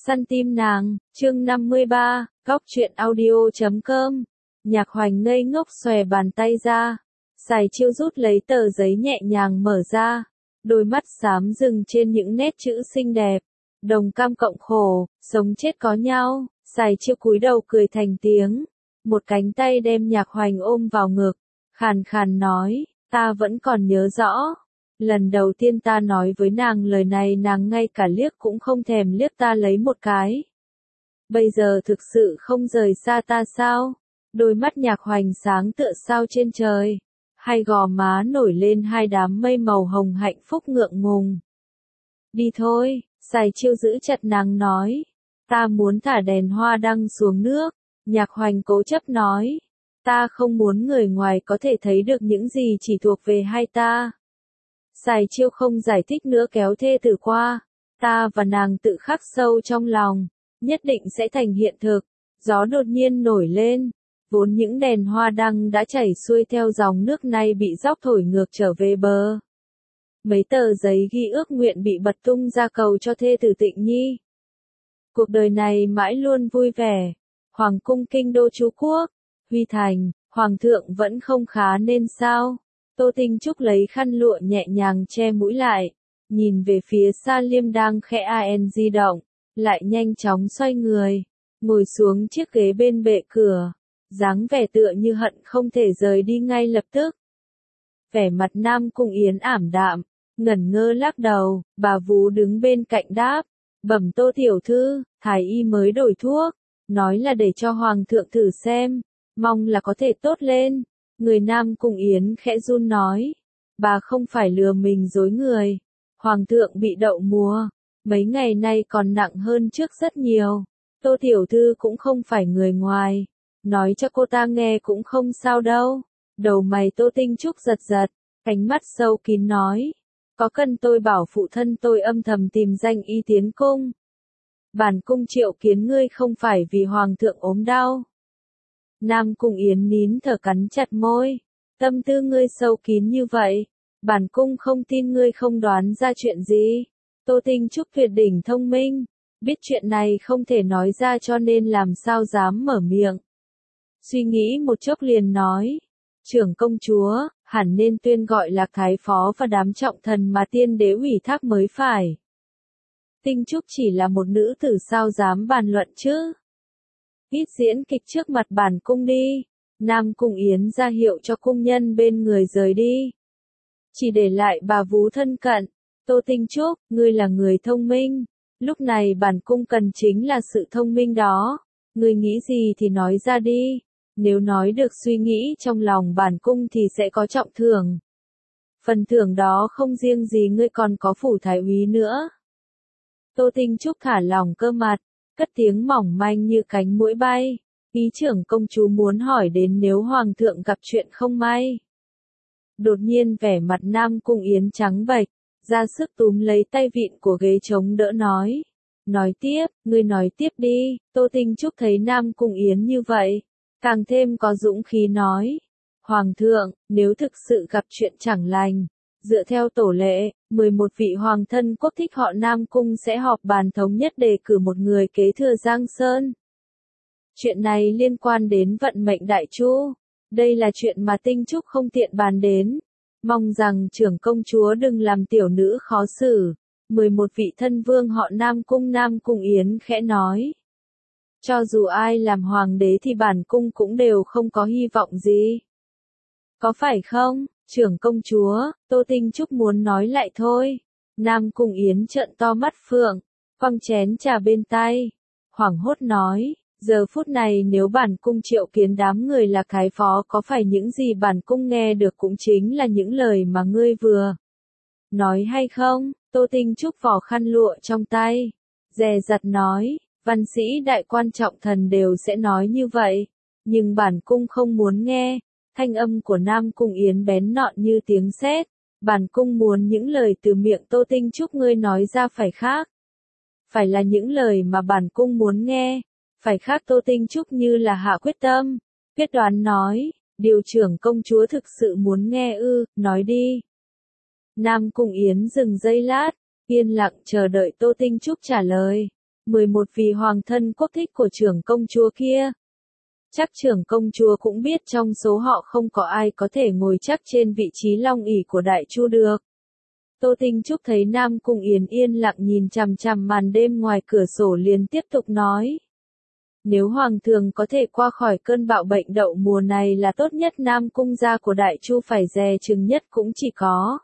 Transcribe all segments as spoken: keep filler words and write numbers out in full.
Săn tim nàng, chương năm mươi ba, góc truyện audio chấm com. Nhạc Hoành ngây ngốc xòe bàn tay ra. Sài Chiêu rút lấy tờ giấy nhẹ nhàng mở ra. Đôi mắt xám dừng trên những nét chữ xinh đẹp. Đồng cam cộng khổ, sống chết có nhau. Sài Chiêu cúi đầu cười thành tiếng. Một cánh tay đem Nhạc Hoành ôm vào ngực. Khàn khàn nói, ta vẫn còn nhớ rõ. Lần đầu tiên ta nói với nàng lời này nàng ngay cả liếc cũng không thèm liếc ta lấy một cái. Bây giờ thực sự không rời xa ta sao? Đôi mắt Nhạc Hoành sáng tựa sao trên trời. Hai gò má nổi lên hai đám mây màu hồng hạnh phúc ngượng ngùng. Đi thôi, Sài Chiêu giữ chặt nàng nói. Ta muốn thả đèn hoa đăng xuống nước. Nhạc Hoành cố chấp nói. Ta không muốn người ngoài có thể thấy được những gì chỉ thuộc về hai ta. Sài Chiêu không giải thích nữa kéo thê tử qua. Ta và nàng tự khắc sâu trong lòng. Nhất định sẽ thành hiện thực. Gió đột nhiên nổi lên. Vốn những đèn hoa đăng đã chảy xuôi theo dòng nước nay bị dốc thổi ngược trở về bờ. Mấy tờ giấy ghi ước nguyện bị bật tung ra cầu cho thê tử Tịnh Nhi. Cuộc đời này mãi luôn vui vẻ. Hoàng cung kinh đô Chú Quốc. Huy Thành, Hoàng thượng vẫn không khá nên sao? Tô Tinh Trúc lấy khăn lụa nhẹ nhàng che mũi lại, nhìn về phía xa Liêm đang khẽ an di động, lại nhanh chóng xoay người, ngồi xuống chiếc ghế bên bệ cửa, dáng vẻ tựa như hận không thể rời đi ngay lập tức. Vẻ mặt Nam Cung Yến ảm đạm, ngẩn ngơ lắc đầu, bà Vú đứng bên cạnh đáp, bẩm Tô tiểu thư, thái y mới đổi thuốc, nói là để cho Hoàng thượng thử xem, mong là có thể tốt lên. Người Nam Cung Yến khẽ run nói, bà không phải lừa mình dối người, Hoàng thượng bị đậu mùa, mấy ngày nay còn nặng hơn trước rất nhiều, Tô tiểu thư cũng không phải người ngoài, nói cho cô ta nghe cũng không sao đâu. Đầu mày Tô Tinh Trúc giật giật, ánh mắt sâu kín nói, có cần tôi bảo phụ thân tôi âm thầm tìm danh y tiến cung? Bản cung triệu kiến ngươi không phải vì Hoàng thượng ốm đau. Nam Cung Yến nín thở cắn chặt môi, tâm tư ngươi sâu kín như vậy, bản cung không tin ngươi không đoán ra chuyện gì. Tô Tinh Trúc tuyệt đỉnh thông minh, biết chuyện này không thể nói ra cho nên làm sao dám mở miệng. Suy nghĩ một chốc liền nói, trưởng công chúa, hẳn nên tuyên gọi Lạc Thái Phó và đám trọng thần mà tiên đế ủy thác mới phải. Tinh Trúc chỉ là một nữ tử sao dám bàn luận chứ. Ít diễn kịch trước mặt bản cung đi. Nam Cung Yến ra hiệu cho cung nhân bên người rời đi. Chỉ để lại bà Vú thân cận. Tô Tinh Trúc, ngươi là người thông minh. Lúc này bản cung cần chính là sự thông minh đó. Ngươi nghĩ gì thì nói ra đi. Nếu nói được suy nghĩ trong lòng bản cung thì sẽ có trọng thưởng. Phần thưởng đó không riêng gì ngươi còn có phủ thái úy nữa. Tô Tinh Trúc thả lỏng cơ mặt. Cất tiếng mỏng manh như cánh muỗi bay, ý trưởng công chúa muốn hỏi đến nếu Hoàng thượng gặp chuyện không may. Đột nhiên vẻ mặt Nam Cung Yến trắng bệch, ra sức túm lấy tay vịn của ghế chống đỡ nói. Nói tiếp, ngươi nói tiếp đi. Tô Tinh Trúc thấy Nam Cung Yến như vậy, càng thêm có dũng khí nói. Hoàng thượng, nếu thực sự gặp chuyện chẳng lành, dựa theo tổ lệ, mười một vị hoàng thân quốc thích họ Nam Cung sẽ họp bàn thống nhất đề cử một người kế thừa Giang Sơn. Chuyện này liên quan đến vận mệnh đại chu. Đây là chuyện mà Tinh Trúc không tiện bàn đến. Mong rằng trưởng công chúa đừng làm tiểu nữ khó xử. mười một vị thân vương họ Nam Cung Nam Cung Yến khẽ nói. Cho dù ai làm hoàng đế thì bản cung cũng đều không có hy vọng gì. Có phải không? Trưởng công chúa, Tô Tinh Trúc muốn nói lại thôi. Nam Cung Yến trợn to mắt phượng, quăng chén trà bên tay. Hoảng hốt nói, giờ phút này nếu bản cung triệu kiến đám người là Thái Phó có phải những gì bản cung nghe được cũng chính là những lời mà ngươi vừa nói hay không? Tô Tinh Trúc vò khăn lụa trong tay, dè dặt nói, văn sĩ đại quan trọng thần đều sẽ nói như vậy, nhưng bản cung không muốn nghe. Thanh âm của Nam Cung Yến bén nhọn như tiếng sét. Bản cung muốn những lời từ miệng Tô Tinh Trúc ngươi nói ra phải khác. Phải là những lời mà bản cung muốn nghe. Phải khác. Tô Tinh Trúc như là hạ quyết tâm. Quyết đoán nói, điều trưởng công chúa thực sự muốn nghe ư, nói đi. Nam Cung Yến dừng giây lát, yên lặng chờ đợi Tô Tinh Trúc trả lời. mười một Vì hoàng thân quốc thích của trưởng công chúa kia. Chắc trưởng công chúa cũng biết trong số họ không có ai có thể ngồi chắc trên vị trí long ỷ của Đại Chu được. Tô Tinh Trúc thấy Nam Cung Yến yên lặng nhìn chằm chằm màn đêm ngoài cửa sổ liền tiếp tục nói. Nếu Hoàng thượng có thể qua khỏi cơn bạo bệnh đậu mùa này là tốt nhất, Nam Cung gia của Đại Chu phải dè chừng nhất cũng chỉ có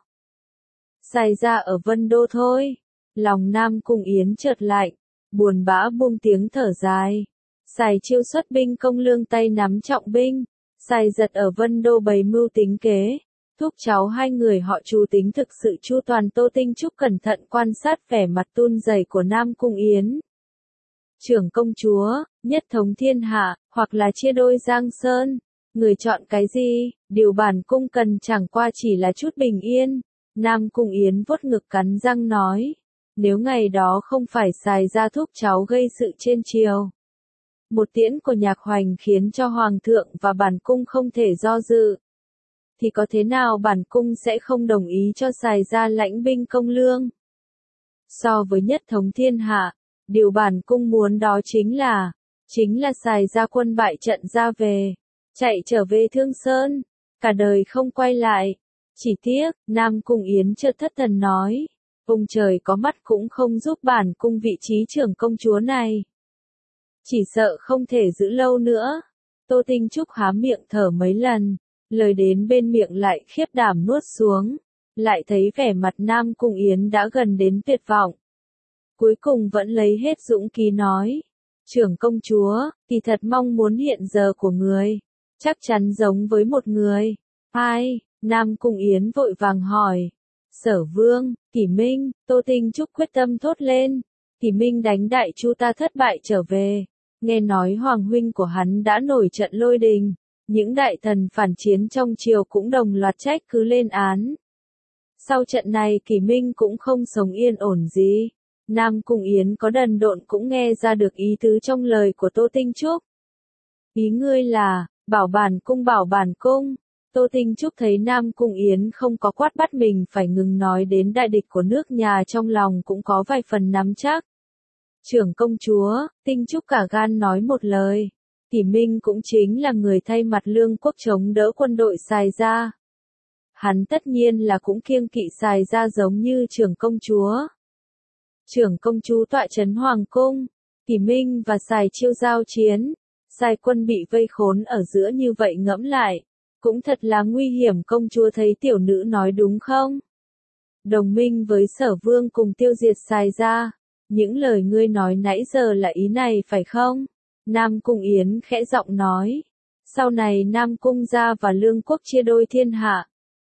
Sài gia ở Vân Đô thôi. Lòng Nam Cung Yến chợt lạnh, buồn bã buông tiếng thở dài. Sài Chiêu xuất binh công lương tay nắm trọng binh, Sài Giật ở Vân Đô bày mưu tính kế. Thúc cháu hai người họ Chu tính thực sự chu toàn. Tô Tinh Trúc cẩn thận quan sát vẻ mặt run rẩy của Nam Cung Yến. Trưởng công chúa, nhất thống thiên hạ, hoặc là chia đôi Giang Sơn, người chọn cái gì? Điều bản cung cần chẳng qua chỉ là chút bình yên. Nam Cung Yến vuốt ngực cắn răng nói, nếu ngày đó không phải Sài gia thúc cháu gây sự trên triều, một tiễn của Nhạc Hoành khiến cho hoàng thượng và bản cung không thể do dự, thì có thế nào bản cung sẽ không đồng ý cho Sài gia lãnh binh công lương. So với nhất thống thiên hạ, điều bản cung muốn đó chính là, chính là Sài gia quân bại trận ra về, chạy trở về Thương Sơn, cả đời không quay lại. Chỉ tiếc, Nam Cung Yến chợt thất thần nói, ông trời có mắt cũng không giúp bản cung vị trí trưởng công chúa này. Chỉ sợ không thể giữ lâu nữa. Tô Tinh Trúc há miệng thở mấy lần, lời đến bên miệng lại khiếp đảm nuốt xuống, lại thấy vẻ mặt Nam Cung Yến đã gần đến tuyệt vọng. Cuối cùng vẫn lấy hết dũng khí nói, trưởng công chúa, kỳ thật mong muốn hiện giờ của người, chắc chắn giống với một người. Ai? Nam Cung Yến vội vàng hỏi. Sở Vương, Kỷ Minh. Tô Tinh Trúc quyết tâm thốt lên. Kỷ Minh đánh Đại Chu ta thất bại trở về. Nghe nói hoàng huynh của hắn đã nổi trận lôi đình. Những đại thần phản chiến trong triều cũng đồng loạt trách cứ lên án. Sau trận này Kỷ Minh cũng không sống yên ổn gì. Nam Cung Yến có đần độn cũng nghe ra được ý tứ trong lời của Tô Tinh Trúc. Ý ngươi là, bảo bản cung bảo bản cung. Tô Tinh Trúc thấy Nam Cung Yến không có quát bắt mình phải ngừng nói đến đại địch của nước nhà, trong lòng cũng có vài phần nắm chắc. Trưởng công chúa, Tinh Trúc cả gan nói một lời. Kỷ Minh cũng chính là người thay mặt lương quốc chống đỡ quân đội Sài gia. Hắn tất nhiên là cũng kiêng kỵ Sài gia giống như trưởng công chúa. Trưởng công chúa tọa trấn hoàng cung, Kỷ Minh và Sài Chiêu giao chiến, Sài quân bị vây khốn ở giữa như vậy, ngẫm lại, cũng thật là nguy hiểm. Công chúa thấy tiểu nữ nói đúng không? Đồng minh với Sở Vương cùng tiêu diệt Sài gia. Những lời ngươi nói nãy giờ là ý này phải không? Nam Cung Yến khẽ giọng nói. Sau này Nam Cung gia và Lương quốc chia đôi thiên hạ,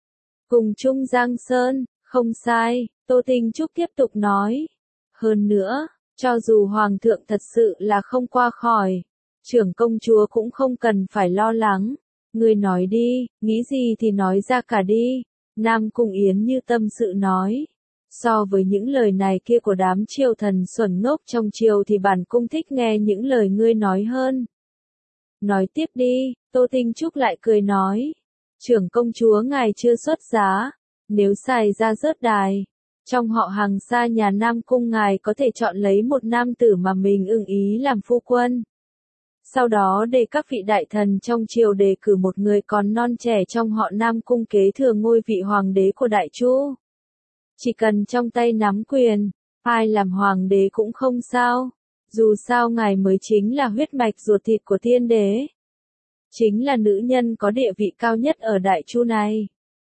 cùng chung Giang Sơn, không sai. Tô Tinh Trúc tiếp tục nói. Hơn nữa, cho dù Hoàng thượng thật sự là không qua khỏi, trưởng công chúa cũng không cần phải lo lắng. Ngươi nói đi, nghĩ gì thì nói ra cả đi. Nam Cung Yến như tâm sự nói. So với những lời này kia của đám triều thần xuẩn ngốc trong triều thì bản cung thích nghe những lời ngươi nói hơn. Nói tiếp đi. Tô Tinh Trúc lại cười nói. Trưởng công chúa ngài chưa xuất giá, nếu Sài gia rớt đài, trong họ hàng xa nhà Nam Cung ngài có thể chọn lấy một nam tử mà mình ưng ý làm phu quân. Sau đó để các vị đại thần trong triều đề cử một người còn non trẻ trong họ Nam Cung kế thừa ngôi vị hoàng đế của Đại Chu. Chỉ cần trong tay nắm quyền, ai làm hoàng đế cũng không sao. Dù sao ngài mới chính là huyết mạch ruột thịt của thiên đế. Chính là nữ nhân có địa vị cao nhất ở Đại Chu này.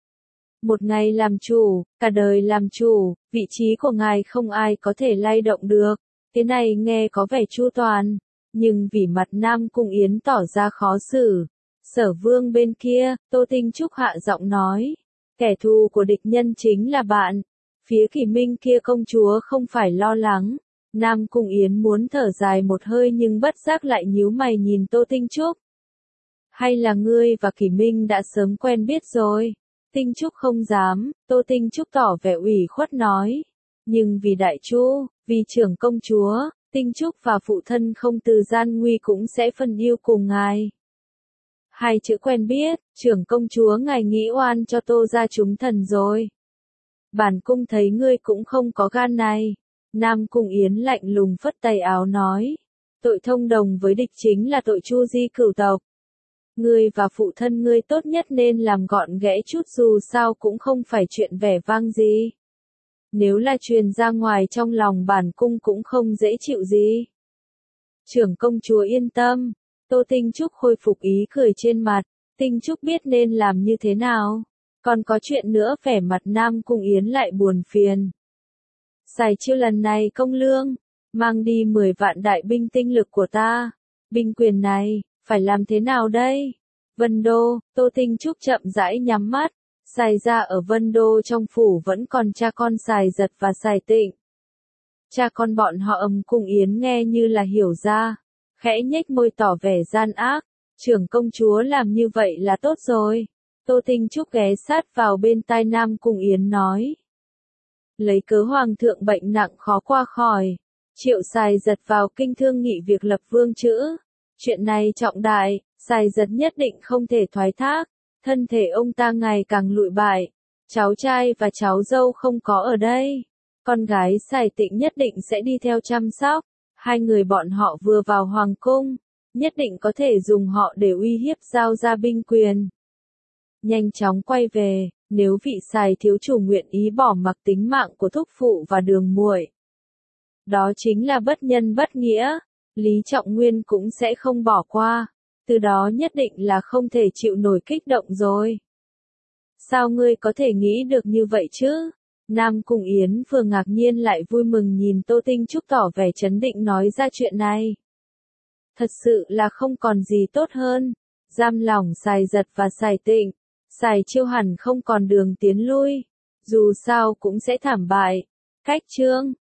Một ngày làm chủ, cả đời làm chủ, vị trí của ngài không ai có thể lay động được. Thế này nghe có vẻ chu toàn, nhưng vì mặt Nam Cung Yến tỏ ra khó xử. Sở Vương bên kia, Tô Tinh Trúc hạ giọng nói. Kẻ thù của địch nhân chính là bạn. Phía Kỷ Minh kia công chúa không phải lo lắng. Nam Cung Yến muốn thở dài một hơi nhưng bất giác lại nhíu mày nhìn Tô Tinh Trúc. Hay là ngươi và Kỷ Minh đã sớm quen biết rồi? Tinh Trúc không dám. Tô Tinh Trúc tỏ vẻ ủy khuất nói. Nhưng vì Đại Chu, vì trưởng công chúa, Tinh Trúc và phụ thân không từ gian nguy cũng sẽ phân yêu cùng ngài. Hai chữ quen biết, trưởng công chúa ngài nghĩ oan cho Tô gia chúng thần rồi. Bản cung thấy ngươi cũng không có gan này. Nam Cung Yến lạnh lùng phất tay áo nói. Tội thông đồng với địch chính là tội chu di cửu tộc. Ngươi và phụ thân ngươi tốt nhất nên làm gọn ghẽ chút, dù sao cũng không phải chuyện vẻ vang gì. Nếu là truyền ra ngoài trong lòng bản cung cũng không dễ chịu gì. Trưởng công chúa yên tâm. Tô Tinh Trúc khôi phục ý cười trên mặt. Tinh Trúc biết nên làm như thế nào. Còn có chuyện nữa, vẻ mặt Nam Cung Yến lại buồn phiền. Xài chiêu lần này công lương, mang đi mười vạn đại binh tinh lực của ta. Binh quyền này, phải làm thế nào đây? Vân Đô, Tô Tinh Trúc chậm rãi nhắm mắt. Xài ra ở Vân Đô trong phủ vẫn còn cha con Xài Giật và Xài Tịnh. Cha con bọn họ Âm Cung Yến nghe như là hiểu ra. Khẽ nhếch môi tỏ vẻ gian ác. Trưởng công chúa làm như vậy là tốt rồi. Tô Tinh Trúc ghé sát vào bên tai Nam Cung Yến nói. Lấy cớ hoàng thượng bệnh nặng khó qua khỏi. Triệu Xài Giật vào kinh thương nghị việc lập vương chữ. Chuyện này trọng đại, Xài Giật nhất định không thể thoái thác. Thân thể ông ta ngày càng lụi bại. Cháu trai và cháu dâu không có ở đây. Con gái Xài Tịnh nhất định sẽ đi theo chăm sóc. Hai người bọn họ vừa vào hoàng cung. Nhất định có thể dùng họ để uy hiếp giao ra binh quyền. Nhanh chóng quay về, nếu vị Xài thiếu chủ nguyện ý bỏ mặc tính mạng của thúc phụ và đường muội. Đó chính là bất nhân bất nghĩa, Lý Trọng Nguyên cũng sẽ không bỏ qua, từ đó nhất định là không thể chịu nổi kích động rồi. Sao ngươi có thể nghĩ được như vậy chứ? Nam Cung Yến vừa ngạc nhiên lại vui mừng nhìn Tô Tinh Trúc tỏ vẻ chấn định nói ra chuyện này. Thật sự là không còn gì tốt hơn, giam lỏng Xài Giật và Xài Tịnh, Xài Chiêu hẳn không còn đường tiến lui, dù sao cũng sẽ thảm bại. Cách chương